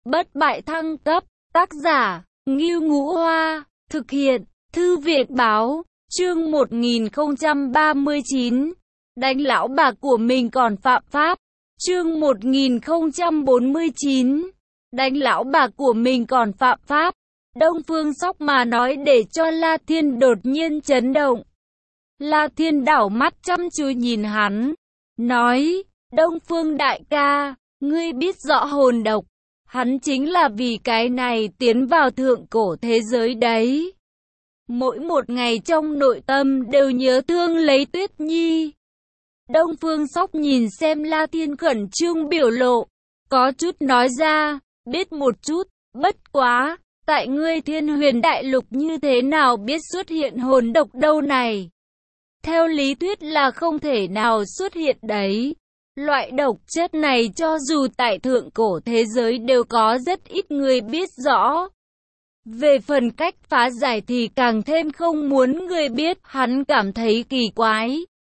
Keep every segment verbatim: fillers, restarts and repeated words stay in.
Bất bại thăng cấp, tác giả, Ngưu Ngũ Hoa, thực hiện, Thư viện báo, chương một nghìn không trăm ba mươi chín, đánh lão bà của mình còn phạm pháp, chương một nghìn không trăm bốn mươi chín, đánh lão bà của mình còn phạm pháp. Đông Phương Sóc mà nói để cho La Thiên đột nhiên chấn động. La Thiên đảo mắt chăm chú nhìn hắn, nói, Đông Phương đại ca, ngươi biết rõ hồn độc, hắn chính là vì cái này tiến vào thượng cổ thế giới đấy. Mỗi một ngày trong nội tâm đều nhớ thương lấy Tuyết Nhi. Đông Phương Sóc nhìn xem La Thiên khẩn trương biểu lộ, có chút nói ra, biết một chút, bất quá, tại ngươi Thiên Huyền Đại Lục như thế nào biết xuất hiện hồn độc đâu này? Theo lý thuyết là không thể nào xuất hiện đấy. Loại độc chất này cho dù tại thượng cổ thế giới đều có rất ít người biết rõ. Về phần cách phá giải thì càng thêm không muốn người biết, hắn cảm thấy kỳ quái.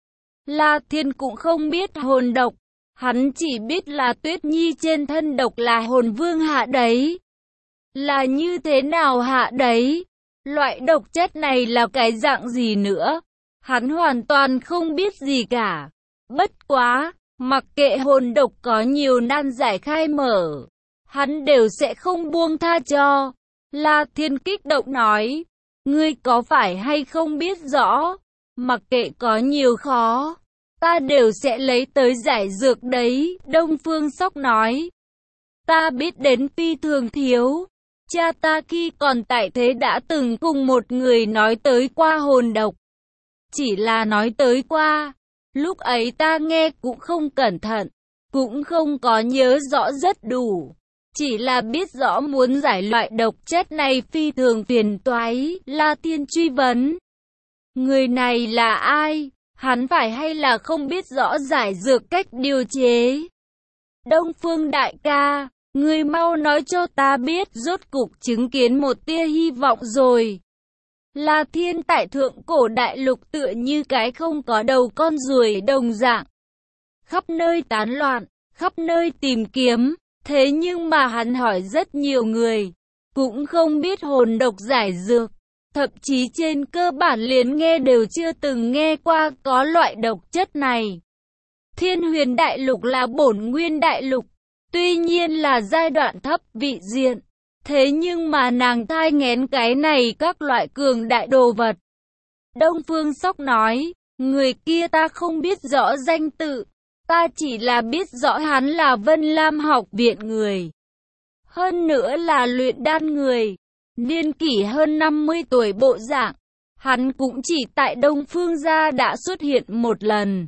La Thiên cũng không biết hồn độc, hắn chỉ biết là Tuyết Nhi trên thân độc là hồn vương hạ đấy. Là như thế nào hạ đấy? Loại độc chất này là cái dạng gì nữa? Hắn hoàn toàn không biết gì cả. Bất quá, mặc kệ hồn độc có nhiều nan giải khai mở, hắn đều sẽ không buông tha cho. La Thiên kích động nói, ngươi có phải hay không biết rõ, mặc kệ có nhiều khó, ta đều sẽ lấy tới giải dược đấy. Đông Phương Sóc nói, ta biết đến phi thường thiếu, cha ta khi còn tại thế đã từng cùng một người nói tới qua hồn độc. Chỉ là nói tới qua, lúc ấy ta nghe cũng không cẩn thận, cũng không có nhớ rõ rất đủ. Chỉ là biết rõ muốn giải loại độc chất này phi thường phiền toái. La Thiên truy vấn, người này là ai? Hắn phải hay là không biết rõ giải dược cách điều chế? Đông Phương đại ca, ngươi mau nói cho ta biết, rốt cục chứng kiến một tia hy vọng rồi. La Thiên tại thượng cổ đại lục tựa như cái không có đầu con ruồi đồng dạng, khắp nơi tán loạn, khắp nơi tìm kiếm. Thế nhưng mà hắn hỏi rất nhiều người, cũng không biết hồn độc giải dược, thậm chí trên cơ bản liền nghe đều chưa từng nghe qua có loại độc chất này. Thiên Huyền Đại Lục là bổn nguyên đại lục, tuy nhiên là giai đoạn thấp vị diện, thế nhưng mà nàng thai nghén cái này các loại cường đại đồ vật. Đông Phương Sóc nói, người kia ta không biết rõ danh tự. Ta chỉ là biết rõ hắn là Vân Lam học viện người. Hơn nữa là luyện đan người. Niên kỷ hơn năm mươi tuổi bộ dạng. Hắn cũng chỉ tại Đông Phương gia đã xuất hiện một lần.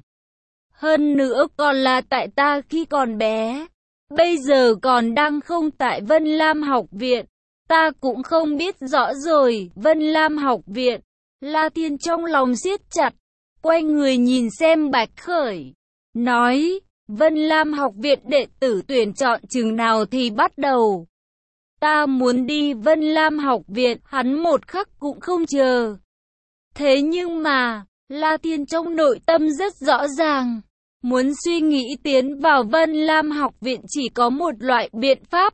Hơn nữa còn là tại ta khi còn bé. Bây giờ còn đang không tại Vân Lam học viện. Ta cũng không biết rõ rồi. Vân Lam học viện. La Thiên trong lòng siết chặt. Quay người nhìn xem Bạch Khởi. Nói, Vân Lam học viện đệ tử tuyển chọn chừng nào thì bắt đầu. Ta muốn đi Vân Lam học viện, hắn một khắc cũng không chờ. Thế nhưng mà, La Thiên trong nội tâm rất rõ ràng. Muốn suy nghĩ tiến vào Vân Lam học viện chỉ có một loại biện pháp.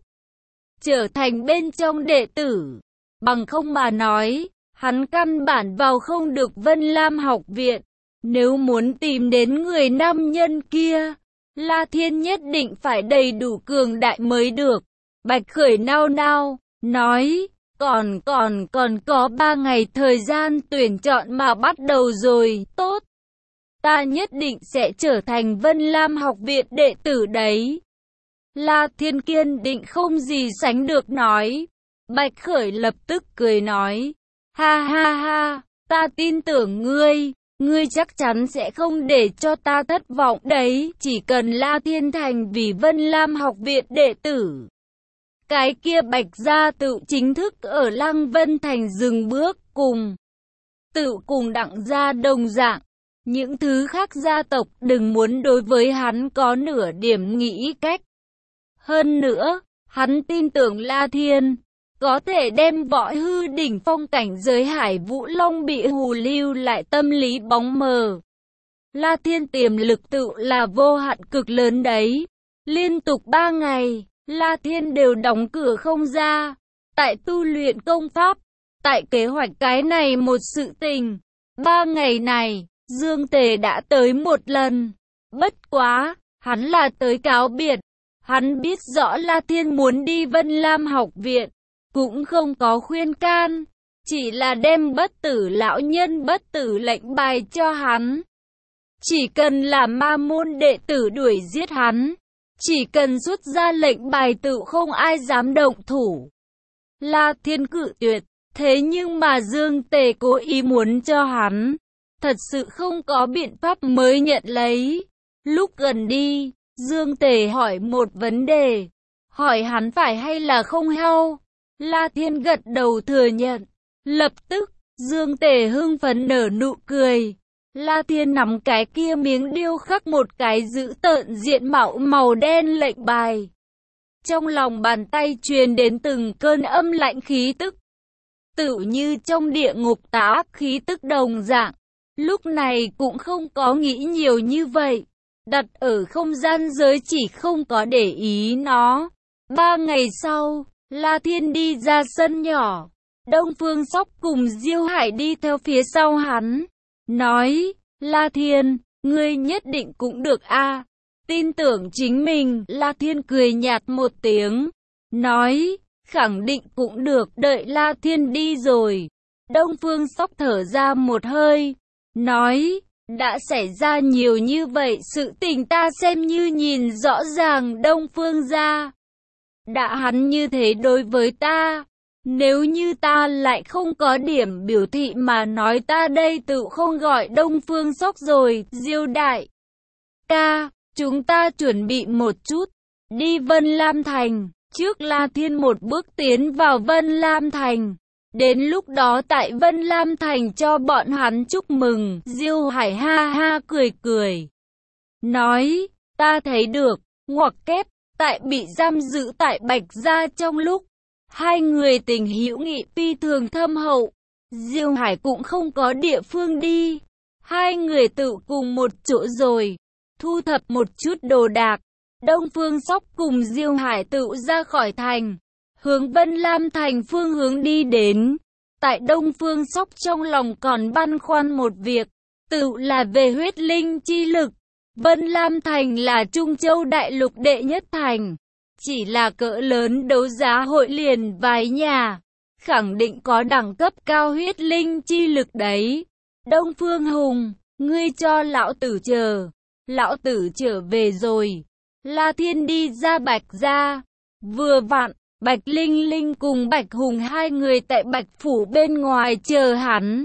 Trở thành bên trong đệ tử. Bằng không mà nói, hắn căn bản vào không được Vân Lam học viện. Nếu muốn tìm đến người nam nhân kia, La Thiên nhất định phải đầy đủ cường đại mới được. Bạch Khởi nao nao, nói, còn còn còn có ba ngày thời gian tuyển chọn mà bắt đầu rồi, tốt. Ta nhất định sẽ trở thành Vân Lam học viện đệ tử đấy. La Thiên kiên định không gì sánh được nói. Bạch Khởi lập tức cười nói, ha ha ha, ta tin tưởng ngươi. Ngươi chắc chắn sẽ không để cho ta thất vọng đấy, chỉ cần La Thiên thành vì Vân Lam học viện đệ tử. Cái kia Bạch gia tự chính thức ở Lăng Vân thành dừng bước cùng. Tự cùng Đặng gia đồng dạng. Những thứ khác gia tộc đừng muốn đối với hắn có nửa điểm nghĩ cách. Hơn nữa, hắn tin tưởng La Thiên có thể đem võ hư đỉnh phong cảnh giới Hải Vũ Long bị hù lưu lại tâm lý bóng mờ. La Thiên tiềm lực tự là vô hạn cực lớn đấy. Liên tục ba ngày, La Thiên đều đóng cửa không ra. Tại tu luyện công pháp, tại kế hoạch cái này một sự tình. Ba ngày này, Dương Tề đã tới một lần. Bất quá, hắn là tới cáo biệt. Hắn biết rõ La Thiên muốn đi Vân Lam học viện, cũng không có khuyên can, chỉ là đem bất tử lão nhân bất tử lệnh bài cho hắn. Chỉ cần là ma môn đệ tử đuổi giết hắn, chỉ cần rút ra lệnh bài tự không ai dám động thủ. La Thiên cự tuyệt, thế nhưng mà Dương Tề cố ý muốn cho hắn, thật sự không có biện pháp mới nhận lấy. Lúc gần đi, Dương Tề hỏi một vấn đề, hỏi hắn phải hay là không heo. La Thiên gật đầu thừa nhận. Lập tức, Dương Tề hưng phấn nở nụ cười. La Thiên nắm cái kia miếng điêu khắc một cái dữ tợn diện mạo màu đen lệnh bài. Trong lòng bàn tay truyền đến từng cơn âm lạnh khí tức, tựu như trong địa ngục tá khí tức đồng dạng. Lúc này cũng không có nghĩ nhiều như vậy, đặt ở không gian giới chỉ không có để ý nó. Ba ngày sau, La Thiên đi ra sân nhỏ, Đông Phương Sóc cùng Diêu Hải đi theo phía sau hắn, nói, La Thiên, ngươi nhất định cũng được a, tin tưởng chính mình. La Thiên cười nhạt một tiếng, nói, khẳng định cũng được. Đợi La Thiên đi rồi, Đông Phương Sóc thở ra một hơi, nói, đã xảy ra nhiều như vậy sự tình ta xem như nhìn rõ ràng. Đông Phương gia đã hắn như thế đối với ta, nếu như ta lại không có điểm biểu thị mà nói ta đây tự không gọi Đông Phương Sóc rồi. Diêu đại ca, chúng ta chuẩn bị một chút, đi Vân Lam Thành. Trước La Thiên một bước tiến vào Vân Lam Thành, đến lúc đó tại Vân Lam Thành cho bọn hắn chúc mừng. Diêu Hải ha ha cười cười, nói, ta thấy được, ngoặc kép, tại bị giam giữ tại Bạch Gia trong lúc, hai người tình hữu nghị phi thường thâm hậu. Diêu Hải cũng không có địa phương đi, hai người tự cùng một chỗ rồi, thu thập một chút đồ đạc. Đông Phương Sóc cùng Diêu Hải tự ra khỏi thành, hướng Vân Lam Thành phương hướng đi đến. Tại Đông Phương Sóc trong lòng còn băn khoăn một việc, tự là về huyết linh chi lực. Vân Lam Thành là Trung Châu đại lục đệ nhất thành, chỉ là cỡ lớn đấu giá hội liền vài nhà, khẳng định có đẳng cấp cao huyết linh chi lực đấy. Đông Phương Hùng, ngươi cho lão tử chờ, lão tử trở về rồi. La Thiên đi ra Bạch Gia, vừa vặn, Bạch Linh Linh cùng Bạch Hùng hai người tại Bạch Phủ bên ngoài chờ hắn.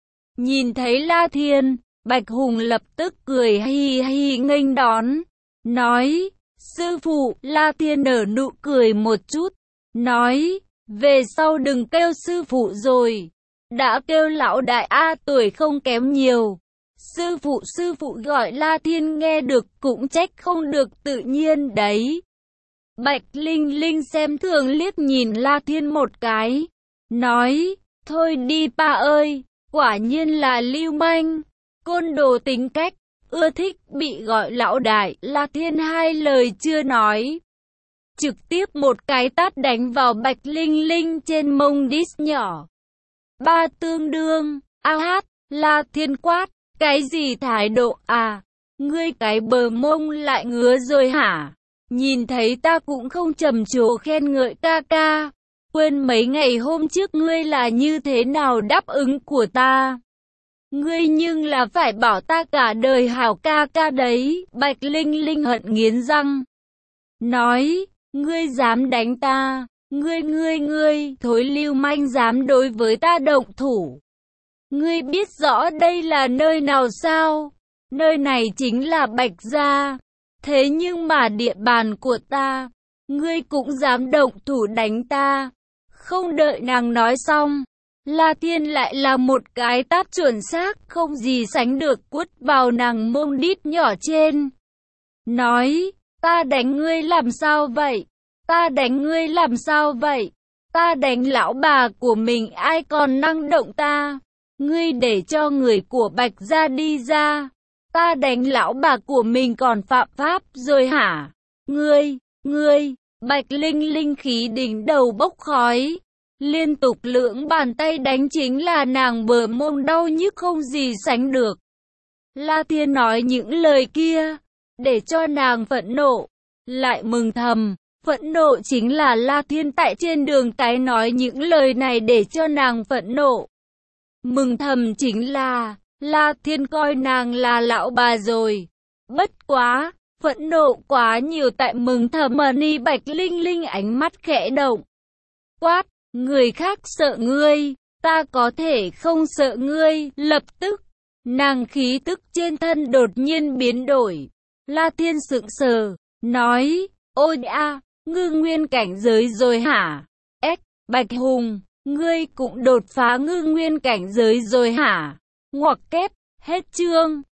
Nhìn thấy La Thiên, Bạch Hùng lập tức cười hi hi nghênh đón, nói, sư phụ. La Thiên nở nụ cười một chút, nói, về sau đừng kêu sư phụ rồi, đã kêu lão đại A, tuổi không kém nhiều. Sư phụ sư phụ gọi La Thiên nghe được cũng trách không được tự nhiên đấy. Bạch Linh Linh xem thường liếc nhìn La Thiên một cái, nói, thôi đi pa ơi, quả nhiên là lưu manh, côn đồ tính cách, ưa thích bị gọi lão đại. La Thiên hai lời chưa nói, trực tiếp một cái tát đánh vào Bạch Linh Linh trên mông đít nhỏ. Ba tương đương, a hát. La Thiên quát, cái gì thái độ à, ngươi cái bờ mông lại ngứa rồi hả? Nhìn thấy ta cũng không trầm trồ khen ngợi ca ca, quên mấy ngày hôm trước ngươi là như thế nào đáp ứng của ta. Ngươi nhưng là phải bảo ta cả đời hảo ca ca đấy. Bạch Linh Linh hận nghiến răng, nói, ngươi dám đánh ta, ngươi ngươi ngươi, thối lưu manh dám đối với ta động thủ. Ngươi biết rõ đây là nơi nào sao? Nơi này chính là Bạch Gia. Thế nhưng mà địa bàn của ta, ngươi cũng dám động thủ đánh ta. Không đợi nàng nói xong, La Thiên lại là một cái tát chuẩn xác không gì sánh được quất vào nàng mông đít nhỏ trên. Nói, ta đánh ngươi làm sao vậy? Ta đánh ngươi làm sao vậy? Ta đánh lão bà của mình ai còn năng động ta? Ngươi để cho người của Bạch Gia đi ra. Ta đánh lão bà của mình còn phạm pháp rồi hả? Ngươi, ngươi, Bạch Linh Linh khí đỉnh đầu bốc khói, liên tục lưỡng bàn tay đánh chính là nàng bờ mông đau nhức không gì sánh được. La Thiên nói những lời kia, để cho nàng phẫn nộ, lại mừng thầm. Phẫn nộ chính là La Thiên tại trên đường cái nói những lời này để cho nàng phẫn nộ. Mừng thầm chính là, La Thiên coi nàng là lão bà rồi. Bất quá, phẫn nộ quá nhiều tại mừng thầm mà Ni Bạch Linh Linh ánh mắt khẽ động. Quát, người khác sợ ngươi, ta có thể không sợ ngươi, lập tức. Nàng khí tức trên thân đột nhiên biến đổi. La Thiên sững sờ, nói, ôi a, ngư nguyên cảnh giới rồi hả? S, Bạch Hùng, ngươi cũng đột phá ngư nguyên cảnh giới rồi hả? Ngoặc kép, hết chương.